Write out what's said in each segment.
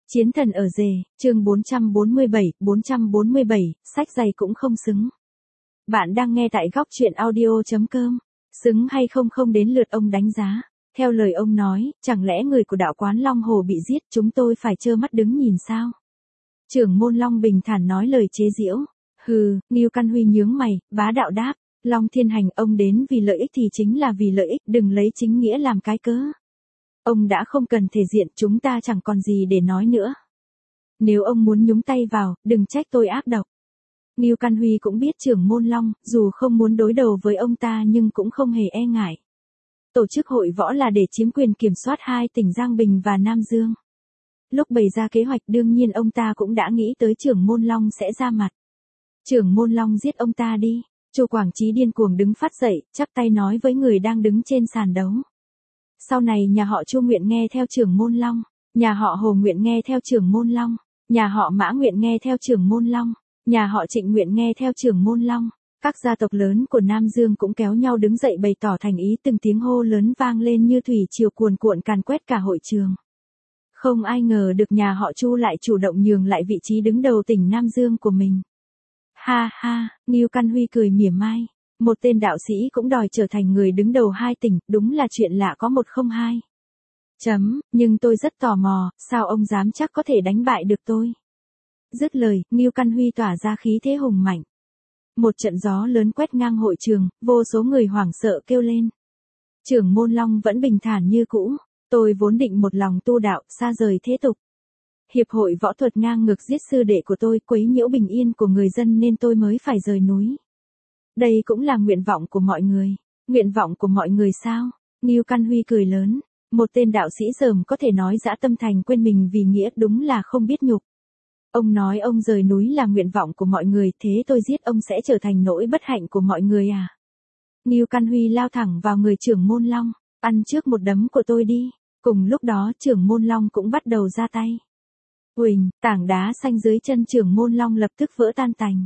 Chiến thần ở rể, chương 447, sách giày cũng không xứng. Bạn đang nghe tại góc truyện audio.com. Xứng hay không đến lượt ông đánh giá. Theo lời ông nói, chẳng lẽ người của đạo quán Long Hồ bị giết, chúng tôi phải trơ mắt đứng nhìn sao? Trưởng môn Long bình thản nói lời chế giễu. Hừ, Ngưu Căn Huy nhướng mày, bá đạo đáp. Long Thiên Hành, ông đến vì lợi ích thì chính là vì lợi ích, đừng lấy chính nghĩa làm cái cớ. Ông đã không cần thể diện, chúng ta chẳng còn gì để nói nữa. Nếu ông muốn nhúng tay vào, đừng trách tôi ác độc. Ngưu Căn Huy cũng biết trưởng môn Long, dù không muốn đối đầu với ông ta nhưng cũng không hề e ngại. Tổ chức hội võ là để chiếm quyền kiểm soát hai tỉnh Giang Bình và Nam Dương. Lúc bày ra kế hoạch đương nhiên ông ta cũng đã nghĩ tới trưởng môn Long sẽ ra mặt. Trưởng môn Long giết ông ta đi. Chu Quảng Chí điên cuồng đứng phát dậy, chắp tay nói với người đang đứng trên sàn đấu. Sau này nhà họ Chu nguyện nghe theo trưởng môn Long, nhà họ Hồ nguyện nghe theo trưởng môn Long, nhà họ Mã nguyện nghe theo trưởng môn Long, nhà họ Trịnh nguyện nghe theo trưởng môn Long. Các gia tộc lớn của Nam Dương cũng kéo nhau đứng dậy bày tỏ thành ý, từng tiếng hô lớn vang lên như thủy triều cuồn cuộn càn quét cả hội trường. Không ai ngờ được nhà họ Chu lại chủ động nhường lại vị trí đứng đầu tỉnh Nam Dương của mình. Ha ha, Ngưu Căn Huy cười mỉa mai. Một tên đạo sĩ cũng đòi trở thành người đứng đầu hai tỉnh, đúng là chuyện lạ có một không hai. Nhưng tôi rất tò mò, sao ông dám chắc có thể đánh bại được tôi? Dứt lời, Ngưu Căn Huy tỏa ra khí thế hùng mạnh. Một trận gió lớn quét ngang hội trường, vô số người hoảng sợ kêu lên. Trưởng môn Long vẫn bình thản như cũ, tôi vốn định một lòng tu đạo, xa rời thế tục. Hiệp hội võ thuật ngang ngược giết sư đệ của tôi, quấy nhiễu bình yên của người dân nên tôi mới phải rời núi. Đây cũng là nguyện vọng của mọi người. Nguyện vọng của mọi người sao? Ngưu Căn Huy cười lớn. Một tên đạo sĩ dởm có thể nói dã tâm thành quên mình vì nghĩa, đúng là không biết nhục. Ông nói ông rời núi là nguyện vọng của mọi người, thế tôi giết ông sẽ trở thành nỗi bất hạnh của mọi người à? Ngưu Căn Huy lao thẳng vào người trưởng môn Long. Ăn trước một đấm của tôi đi. Cùng lúc đó trưởng môn Long cũng bắt đầu ra tay. Huỳnh, tảng đá xanh dưới chân trưởng môn Long lập tức vỡ tan tành.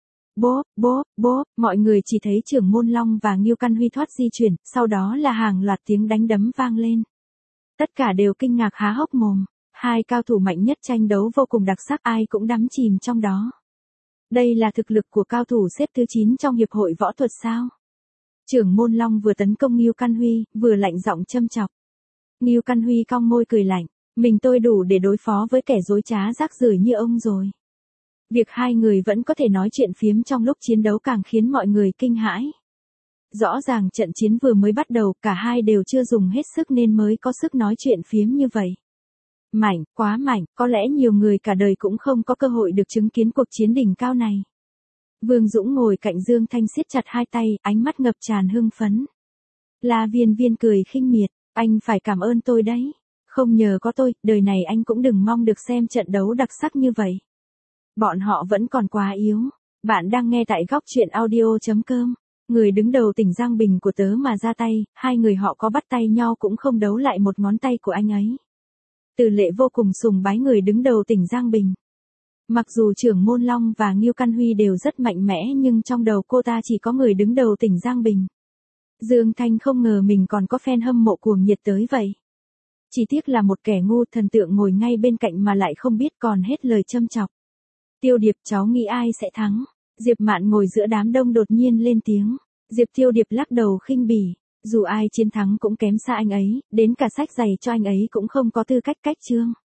Bốp, mọi người chỉ thấy trưởng môn Long và Ngưu Căn Huy thoát di chuyển, sau đó là hàng loạt tiếng đánh đấm vang lên. Tất cả đều kinh ngạc há hốc mồm, hai cao thủ mạnh nhất tranh đấu vô cùng đặc sắc, ai cũng đắm chìm trong đó. Đây là thực lực của cao thủ xếp thứ 9 trong hiệp hội võ thuật sao? Trưởng môn Long vừa tấn công Ngưu Căn Huy, vừa lạnh giọng châm chọc. Ngưu Căn Huy cong môi cười lạnh, mình tôi đủ để đối phó với kẻ dối trá rác rưởi như ông rồi. Việc hai người vẫn có thể nói chuyện phiếm trong lúc chiến đấu càng khiến mọi người kinh hãi. Rõ ràng trận chiến vừa mới bắt đầu, cả hai đều chưa dùng hết sức nên mới có sức nói chuyện phiếm như vậy. Mạnh, quá mạnh, có lẽ nhiều người cả đời cũng không có cơ hội được chứng kiến cuộc chiến đỉnh cao này. Vương Dũng ngồi cạnh Dương Thanh siết chặt hai tay, ánh mắt ngập tràn hưng phấn. La Viên Viên cười khinh miệt, anh phải cảm ơn tôi đấy. Không nhờ có tôi, đời này anh cũng đừng mong được xem trận đấu đặc sắc như vậy. Bọn họ vẫn còn quá yếu. Bạn đang nghe tại góc truyện audio.com. Người đứng đầu tỉnh Giang Bình của tớ mà ra tay, hai người họ có bắt tay nhau cũng không đấu lại một ngón tay của anh ấy. Từ Lệ vô cùng sùng bái người đứng đầu tỉnh Giang Bình. Mặc dù trưởng môn Long và Ngưu Căn Huy đều rất mạnh mẽ nhưng trong đầu cô ta chỉ có người đứng đầu tỉnh Giang Bình. Dương Thanh không ngờ mình còn có fan hâm mộ cuồng nhiệt tới vậy. Chỉ tiếc là một kẻ ngu, thần tượng ngồi ngay bên cạnh mà lại không biết còn hết lời châm chọc. Tiêu Điệp, cháu nghĩ ai sẽ thắng? Diệp Mạn ngồi giữa đám đông đột nhiên lên tiếng. Diệp Tiêu Điệp lắc đầu khinh bỉ. Dù ai chiến thắng cũng kém xa anh ấy, đến cả sách giày cho anh ấy cũng không có tư cách cách chương.